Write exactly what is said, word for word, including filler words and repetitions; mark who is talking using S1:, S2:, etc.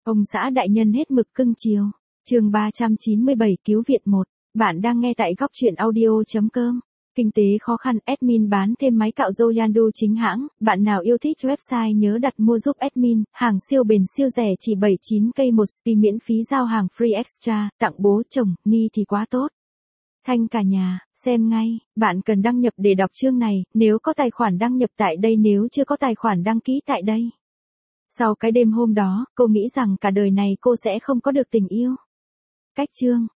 S1: Ông xã đại nhân hết mực cưng chiều. Chương ba trăm chín mươi bảy cứu viện một. Bạn đang nghe tại góc truyện audio chấm com. Kinh tế khó khăn, admin bán thêm máy cạo râu Yandu chính hãng. Bạn nào yêu thích website nhớ đặt mua giúp admin. Hàng siêu bền siêu rẻ chỉ bảy mươi chín k một spi miễn phí giao hàng free extra. Tặng bố chồng, Ni thì quá tốt. Thanh cả nhà, xem ngay. Bạn cần đăng nhập để đọc chương này. Nếu có tài khoản đăng nhập tại đây, nếu chưa có tài khoản đăng ký tại đây. Sau cái đêm hôm đó, cô nghĩ rằng cả đời này cô sẽ không có được tình yêu. Cách chương.